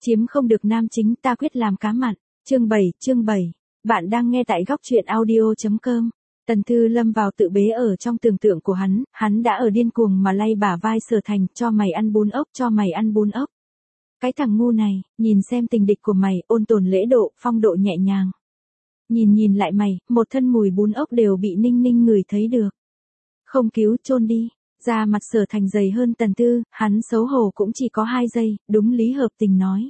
Chiếm không được nam chính ta quyết làm cá mặn. Chương 7. Bạn đang nghe tại góc truyện audio.com. Tần Thư lâm vào tự bế ở trong tưởng tượng của hắn đã ở điên cuồng mà lay bả vai Sở Thành, cho mày ăn bún ốc, cho mày ăn bún ốc. Cái thằng ngu này, nhìn xem tình địch của mày, ôn tồn lễ độ, phong độ nhẹ nhàng. Nhìn lại mày, một thân mùi bún ốc đều bị Ninh Ninh ngửi thấy được. Không cứu, chôn đi. Da mặt Sở Thành dày hơn Tần Thư, hắn xấu hổ cũng chỉ có 2 giây, đúng lý hợp tình nói.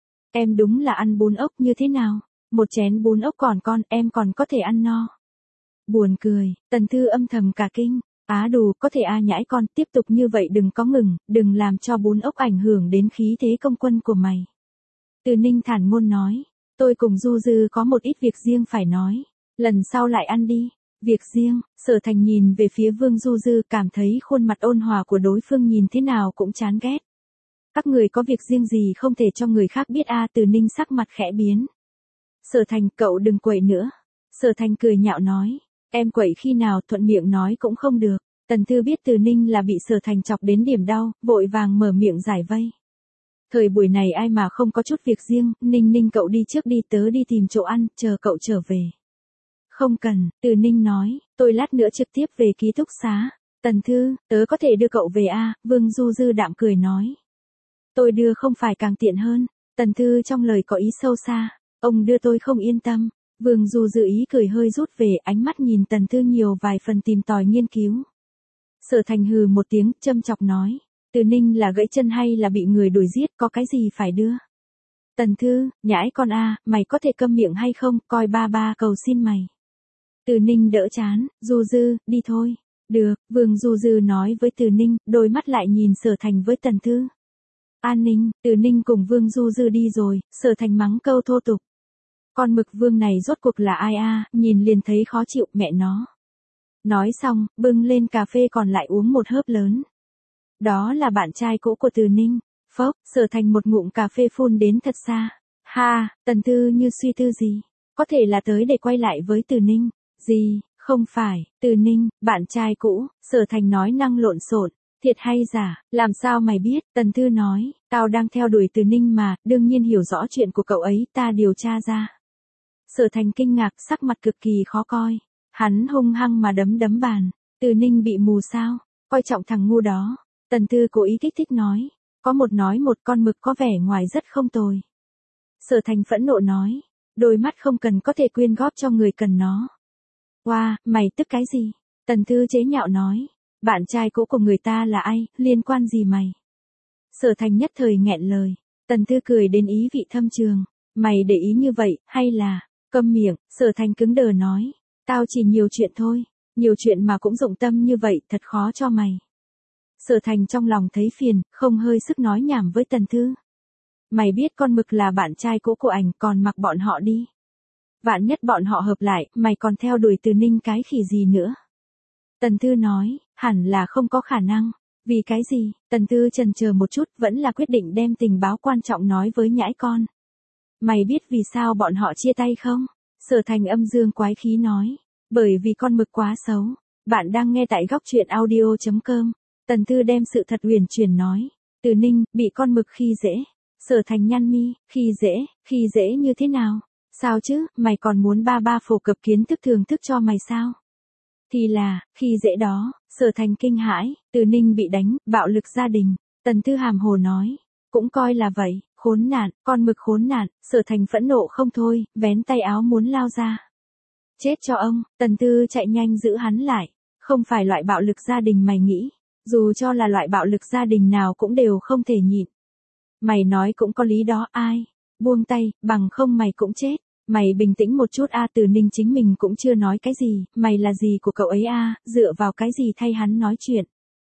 Em đúng là ăn bún ốc như thế nào? Một chén bún ốc còn em còn có thể ăn no. Buồn cười, Tần Thư âm thầm cả kinh. Á đù, có thể nhãi con, tiếp tục như vậy đừng có ngừng, đừng làm cho bún ốc ảnh hưởng đến khí thế công quân của mày. Từ Ninh thản ngôn nói, tôi cùng Du Dư có một ít việc riêng phải nói, lần sau lại ăn đi. Việc riêng, Sở Thành nhìn về phía Vương Du Dư, cảm thấy khuôn mặt ôn hòa của đối phương nhìn thế nào cũng chán ghét. Các người có việc riêng gì không thể cho người khác biết Từ Ninh sắc mặt khẽ biến. Sở Thành, cậu đừng quậy nữa. Sở Thành cười nhạo nói, em quậy khi nào, thuận miệng nói cũng không được. Tần Thư biết Từ Ninh là bị Sở Thành chọc đến điểm đau, vội vàng mở miệng giải vây. Thời buổi này ai mà không có chút việc riêng, Ninh cậu đi trước đi, tớ đi tìm chỗ ăn, chờ cậu trở về. Không cần, Từ Ninh nói, tôi lát nữa trực tiếp về ký túc xá. Tần Thư, tớ có thể đưa cậu về Vương Du Dư đạm cười nói. Tôi đưa không phải càng tiện hơn. Tần Thư trong lời có ý sâu xa, ông đưa tôi không yên tâm. Vương Du Dư ý cười hơi rút về, ánh mắt nhìn Tần Thư nhiều vài phần tìm tòi nghiên cứu. Sở Thành hừ một tiếng, châm chọc nói, Từ Ninh là gãy chân hay là bị người đuổi giết, có cái gì phải đưa. Tần Thư, nhãi con mày có thể câm miệng hay không, coi ba cầu xin mày. Từ Ninh đỡ chán, Du Dư, đi thôi. Được, Vương Du Dư nói với Từ Ninh, đôi mắt lại nhìn Sở Thành với Tần Thư. An ninh, Từ Ninh cùng Vương Du Dư đi rồi, Sở Thành mắng câu thô tục. Con mực vương này rốt cuộc là ai nhìn liền thấy khó chịu, mẹ nó. Nói xong, bưng lên cà phê còn lại uống một hớp lớn. Đó là bạn trai cũ của Từ Ninh. Phốc, Sở Thành một ngụm cà phê phun đến thật xa. Ha, Tần Thư như suy tư gì. Có thể là tới để quay lại với Từ Ninh. Gì, không phải, Từ Ninh, bạn trai cũ, Sở Thành nói năng lộn xộn. Thiệt hay giả, làm sao mày biết, Tần Thư nói, tao đang theo đuổi Từ Ninh mà, đương nhiên hiểu rõ chuyện của cậu ấy, ta điều tra ra. Sở Thành kinh ngạc, sắc mặt cực kỳ khó coi. Hắn hung hăng mà đấm bàn. Từ Ninh bị mù sao, coi trọng thằng ngu đó. Tần Thư cố ý kích thích nói, có một nói một, con mực có vẻ ngoài rất không tồi. Sở Thành phẫn nộ nói, đôi mắt không cần có thể quyên góp cho người cần nó. Wow, mày tức cái gì? Tần Thư chế nhạo nói, bạn trai cũ của người ta là ai, liên quan gì mày? Sở Thành nhất thời nghẹn lời. Tần Thư cười đến ý vị thâm trường, mày để ý như vậy, hay là, câm miệng. Sở Thành cứng đờ nói, tao chỉ nhiều chuyện thôi, nhiều chuyện mà cũng dụng tâm như vậy, thật khó cho mày. Sở Thành trong lòng thấy phiền, không hơi sức nói nhảm với Tần Thư. Mày biết con mực là bạn trai cũ của ảnh, còn mặc bọn họ đi. Vạn nhất bọn họ hợp lại, mày còn theo đuổi Từ Ninh cái khỉ gì nữa? Tần Thư nói, hẳn là không có khả năng. Vì cái gì? Tần Thư chần chờ một chút, vẫn là quyết định đem tình báo quan trọng nói với nhãi con. Mày biết vì sao bọn họ chia tay không? Sở Thành âm dương quái khí nói, bởi vì con mực quá xấu. Bạn đang nghe tại góc truyện audio.com. Tần Thư đem sự thật uyển chuyển nói, Từ Ninh bị con mực khi dễ. Sở Thành nhăn mi, khi dễ như thế nào? Sao chứ, mày còn muốn ba phổ cập kiến thức thường thức cho mày sao? Thì là, khi dễ đó. Sở Thành kinh hãi, Từ Ninh bị đánh, bạo lực gia đình. Tần Thư hàm hồ nói, cũng coi là vậy, khốn nạn, con mực khốn nạn. Sở Thành phẫn nộ không thôi, vén tay áo muốn lao ra. Chết cho ông. Tần Thư chạy nhanh giữ hắn lại, không phải loại bạo lực gia đình mày nghĩ, dù cho là loại bạo lực gia đình nào cũng đều không thể nhịn. Mày nói cũng có lý đó, ai? Buông tay, bằng không mày cũng chết. Mày bình tĩnh một chút Từ Ninh chính mình cũng chưa nói cái gì, mày là gì của cậu ấy dựa vào cái gì thay hắn nói chuyện.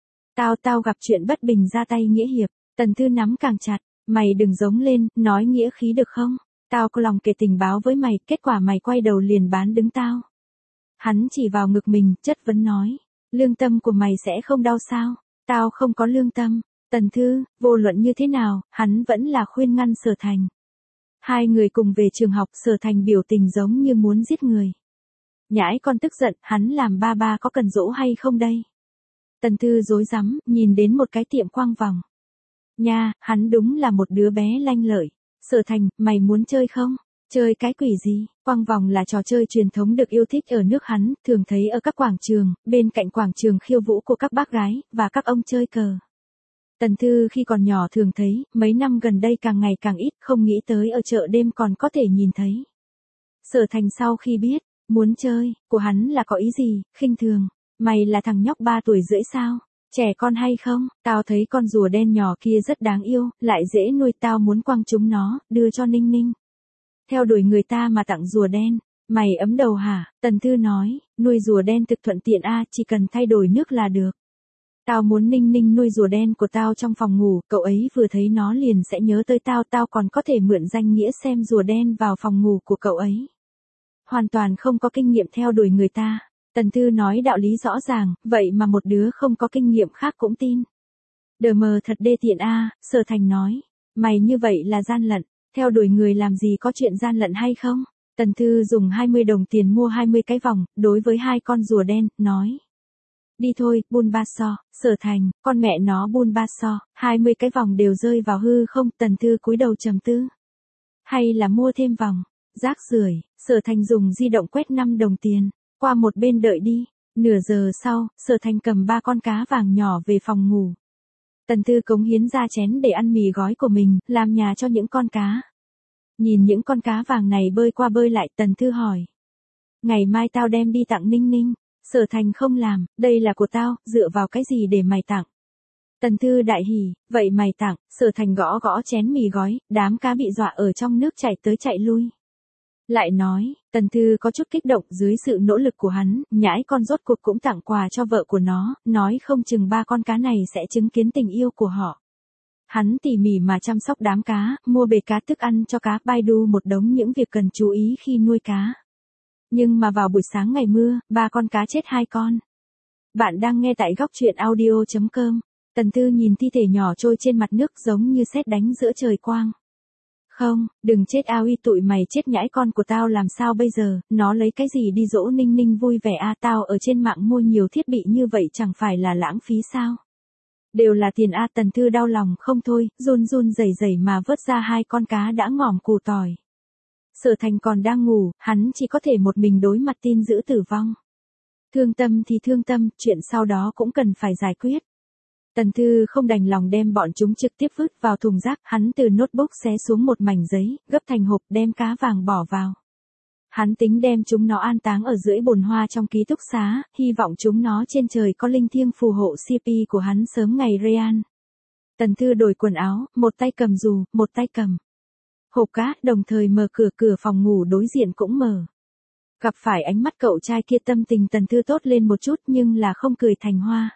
Tao gặp chuyện bất bình ra tay nghĩa hiệp. Tần Thư nắm càng chặt, mày đừng giống lên, nói nghĩa khí được không? Tao có lòng kể tình báo với mày, kết quả mày quay đầu liền bán đứng tao. Hắn chỉ vào ngực mình, chất vấn nói, lương tâm của mày sẽ không đau sao? Tao không có lương tâm. Tần Thư, vô luận như thế nào, hắn vẫn là khuyên ngăn Sở Thành. Hai người cùng về trường học, Sở Thành biểu tình giống như muốn giết người. Nhãi con tức giận, hắn làm ba có cần dỗ hay không đây? Tần Thư rối rắm, nhìn đến một cái tiệm quang vòng. Nha, hắn đúng là một đứa bé lanh lợi. Sở Thành, mày muốn chơi không? Chơi cái quỷ gì? Quăng vòng là trò chơi truyền thống được yêu thích ở nước hắn, thường thấy ở các quảng trường, bên cạnh quảng trường khiêu vũ của các bác gái, và các ông chơi cờ. Tần Thư khi còn nhỏ thường thấy, mấy năm gần đây càng ngày càng ít, không nghĩ tới ở chợ đêm còn có thể nhìn thấy. Sở Thành sau khi biết, muốn chơi, của hắn là có ý gì, khinh thường. Mày là thằng nhóc 3 tuổi rưỡi sao? Trẻ con hay không? Tao thấy con rùa đen nhỏ kia rất đáng yêu, lại dễ nuôi, tao muốn quăng chúng nó, đưa cho Ninh Ninh. Theo đuổi người ta mà tặng rùa đen, mày ấm đầu hả? Tần Thư nói, nuôi rùa đen thực thuận tiện chỉ cần thay đổi nước là được. Tao muốn Ninh Ninh nuôi rùa đen của tao trong phòng ngủ, cậu ấy vừa thấy nó liền sẽ nhớ tới tao, tao còn có thể mượn danh nghĩa xem rùa đen vào phòng ngủ của cậu ấy. Hoàn toàn không có kinh nghiệm theo đuổi người ta. Tần Thư nói đạo lý rõ ràng, vậy mà một đứa không có kinh nghiệm khác cũng tin. Đờ mờ thật đê tiện Sở Thành nói. Mày như vậy là gian lận, theo đuổi người làm gì có chuyện gian lận hay không? Tần Thư dùng 20 đồng tiền mua 20 cái vòng, đối với 2 con rùa đen, nói. Đi thôi, Bun Ba So. Sở Thành, con mẹ nó Bun Ba So, 20 cái vòng đều rơi vào hư không? Tần Thư cúi đầu trầm tư. Hay là mua thêm vòng? Rác rưởi. Sở Thành dùng di động quét 5 đồng tiền. Qua một bên đợi đi. Nửa giờ sau, Sở Thành cầm 3 con cá vàng nhỏ về phòng ngủ. Tần Thư cống hiến ra chén để ăn mì gói của mình, làm nhà cho những con cá. Nhìn những con cá vàng này bơi qua bơi lại, Tần Thư hỏi. Ngày mai tao đem đi tặng Ninh Ninh. Sở Thành không làm, đây là của tao, dựa vào cái gì để mày tặng? Tần Thư đại hỉ, vậy mày tặng. Sở Thành gõ gõ chén mì gói, đám cá bị dọa ở trong nước chạy tới chạy lui. Lại nói, Tần Thư có chút kích động dưới sự nỗ lực của hắn, nhãi con rốt cuộc cũng tặng quà cho vợ của nó, nói không chừng 3 con cá này sẽ chứng kiến tình yêu của họ. Hắn tỉ mỉ mà chăm sóc đám cá, mua bể cá, thức ăn cho cá, Baidu một đống những việc cần chú ý khi nuôi cá. Nhưng mà vào buổi sáng ngày mưa, 3 con cá chết 2 con. Bạn đang nghe tại góc truyện audio.com. Tần Thư nhìn thi thể nhỏ trôi trên mặt nước giống như sét đánh giữa trời quang. Không, đừng chết tụi mày chết nhãi con của tao làm sao bây giờ, nó lấy cái gì đi dỗ Ninh Ninh vui vẻ tao ở trên mạng mua nhiều thiết bị như vậy chẳng phải là lãng phí sao? Đều là tiền Tần Thư đau lòng không thôi, run run rẩy rẩy mà vớt ra 2 con cá đã ngòm củ tỏi. Sở Thành còn đang ngủ, hắn chỉ có thể một mình đối mặt tin dữ tử vong. Thương tâm thì thương tâm, chuyện sau đó cũng cần phải giải quyết. Tần Thư không đành lòng đem bọn chúng trực tiếp vứt vào thùng rác, hắn từ notebook xé xuống một mảnh giấy, gấp thành hộp đem cá vàng bỏ vào. Hắn tính đem chúng nó an táng ở dưới bồn hoa trong ký túc xá, hy vọng chúng nó trên trời có linh thiêng phù hộ CP của hắn sớm ngày Rean. Tần Thư đổi quần áo, một tay cầm dù, một tay cầm hộp cá, đồng thời mở cửa phòng ngủ đối diện cũng mở. Gặp phải ánh mắt cậu trai kia, tâm tình Tần Thư tốt lên một chút nhưng là không cười thành hoa.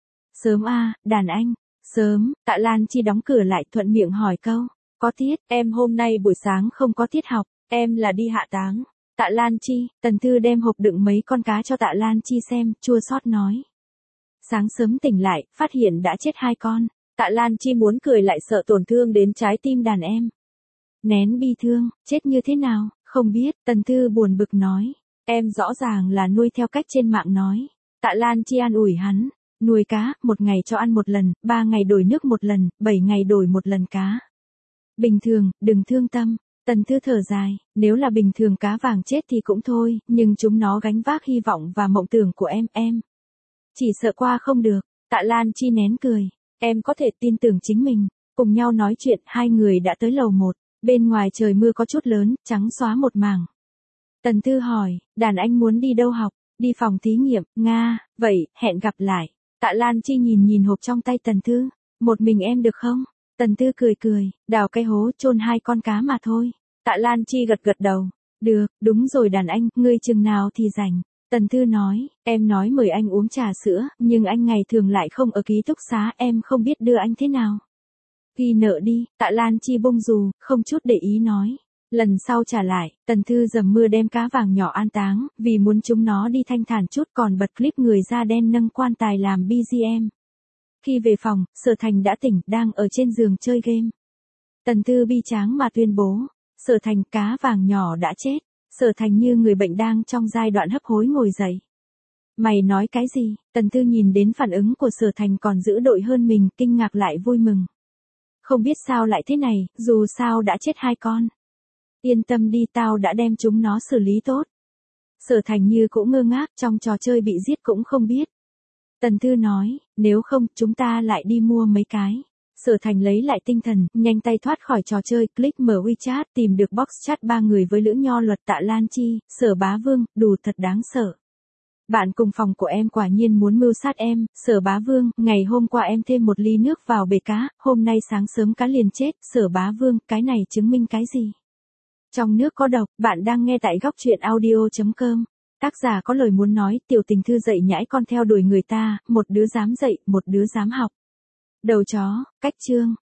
Sớm đàn anh. Sớm. Tạ Lan Chi đóng cửa lại, thuận miệng hỏi câu. Có tiết, em hôm nay buổi sáng không có tiết học, em là đi hạ táng. Tạ Lan Chi. Tần Thư đem hộp đựng mấy con cá cho Tạ Lan Chi xem, chua xót nói. Sáng sớm tỉnh lại, phát hiện đã chết 2 con. Tạ Lan Chi muốn cười lại sợ tổn thương đến trái tim đàn em. Nén bi thương, chết như thế nào, không biết. Tần Thư buồn bực nói. Em rõ ràng là nuôi theo cách trên mạng nói. Tạ Lan Chi an ủi hắn. Nuôi cá, 1 ngày cho ăn 1 lần, 3 ngày đổi nước 1 lần, 7 ngày đổi 1 lần cá. Bình thường, đừng thương tâm. Tần Thư thở dài, nếu là bình thường cá vàng chết thì cũng thôi, nhưng chúng nó gánh vác hy vọng và mộng tưởng của em. Chỉ sợ qua không được. Tạ Lan Chi nén cười. Em có thể tin tưởng chính mình. Cùng nhau nói chuyện, 2 người đã tới lầu 1. Bên ngoài trời mưa có chút lớn, trắng xóa một mảng. Tần Thư hỏi, đàn anh muốn đi đâu học? Đi phòng thí nghiệm, Nga, vậy, hẹn gặp lại. Tạ Lan Chi nhìn hộp trong tay Tần Thư. Một mình em được không? Tần Thư cười, đào cái hố chôn 2 con cá mà thôi. Tạ Lan Chi gật đầu. Được, đúng rồi đàn anh, ngươi chừng nào thì rảnh. Tần Thư nói, em nói mời anh uống trà sữa, nhưng anh ngày thường lại không ở ký túc xá, em không biết đưa anh thế nào. Ghi nợ đi. Tạ Lan Chi bông dù, không chút để ý nói. Lần sau trả lại. Tần Thư dầm mưa đem cá vàng nhỏ an táng, vì muốn chúng nó đi thanh thản chút, còn bật clip người da đen nâng quan tài làm BGM. Khi về phòng, Sở Thành đã tỉnh, đang ở trên giường chơi game. Tần Thư bi tráng mà tuyên bố. Sở Thành, cá vàng nhỏ đã chết. Sở Thành như người bệnh đang trong giai đoạn hấp hối ngồi dậy. Mày nói cái gì? Tần Thư nhìn đến phản ứng của Sở Thành còn giữ đội hơn mình, kinh ngạc lại vui mừng. Không biết sao lại thế này, dù sao đã chết 2 con. Yên tâm đi, tao đã đem chúng nó xử lý tốt. Sở Thành Như cũng ngơ ngác, trong trò chơi bị giết cũng không biết. Tần Thư nói, nếu không, chúng ta lại đi mua mấy cái. Sở Thành lấy lại tinh thần, nhanh tay thoát khỏi trò chơi, click mở WeChat, tìm được box chat 3 người với Lữ Nho Luật, Tạ Lan Chi, Sở Bá Vương, đủ thật đáng sợ. Bạn cùng phòng của em quả nhiên muốn mưu sát em, Sở Bá Vương, ngày hôm qua em thêm 1 ly nước vào bể cá, hôm nay sáng sớm cá liền chết, Sở Bá Vương, cái này chứng minh cái gì? Trong nước có độc, bạn đang nghe tại góc truyện audio.com. Tác giả có lời muốn nói, tiểu tình thư dạy nhãi con theo đuổi người ta, một đứa dám dạy, một đứa dám học. Đầu chó, cách chương.